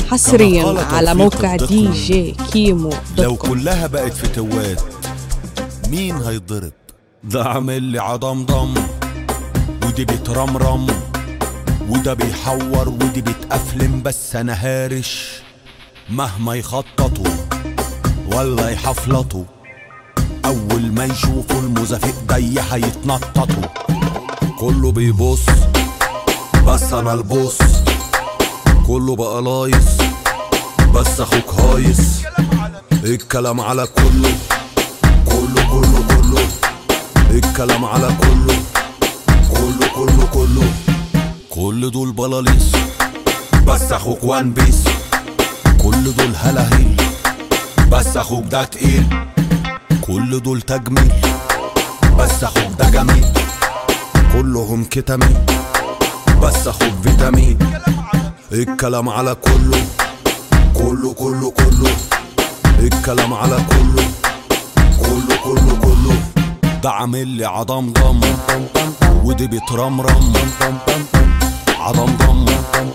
حصريا على موقع دي جي كيمو لو كلها بقت فتوات مين هيضرب؟ ده عامل لي عضمضم ودي بترمرم وده بيحور ودي بتقفلم، بس انا هارش مهما يخططوا ولا يحفلطوا، اول ما يشوفوا الموزة في ايديا هيتنططوا. كله بيبص بس انا البص، كله بقى لايص بس اخوك هايص. الكلام على كله كله كله كله، الكلام على كله كله كله كله. كل دول بلاليس بس اخوك وان بيس، كل دول هلاهيل بس اخوك ده تقيل، كل دول تجميل بس اخوك ده جميل، كلهم كتامين بس اخوك فيتامين. الكلام على كله كله كله كله، الكلام على كله كله كله كله. ده عامل لي عضمضم ودي بترمرم، عضمضم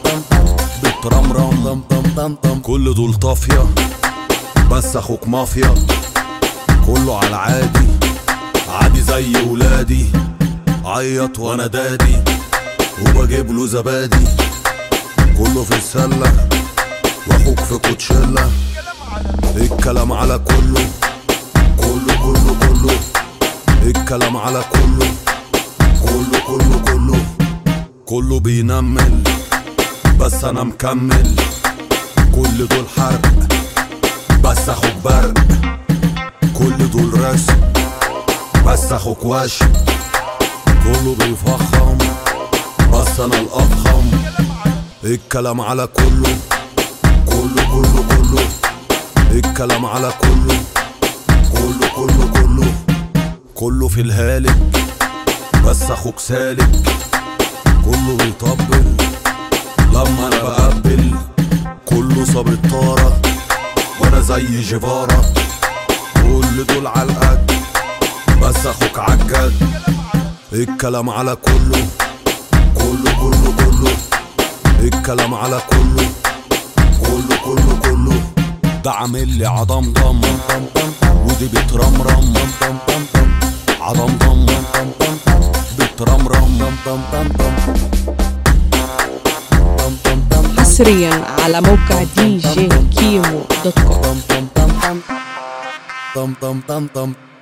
بترمرم. كل دول طافية بس اخوك مافيا، كله على عادي عادي زي ولادي. عيط وانا دادي وبجيب له زبادي، كله في السلة واخوك في كوتشيلا. الكلام على كله كله كله كله، الكلام على كله كله كله كله. كله بينمل بس انا مكمل، كل دول حرق بس اخوك برق، كل دول رسم بس اخوك وش. كله بيفخم بس انا الافخم. الكلام على كله كله كله كله، الكلام على كله كله كله كله. كله في الهالك بس اخوك سالك، كله بيطبل لما انا بقبل، كله صاب الطارة وانا زي جيفارا. كل دول عالقد بس اخوك عالجد. الكلام على كله كله كله كله، الكلام على كله كله كله كله. ده عامل لي عضمضم ودي بترمرم، عضمضم بترمرم. حصريا على موقع دي جي كيمو دوت كوم.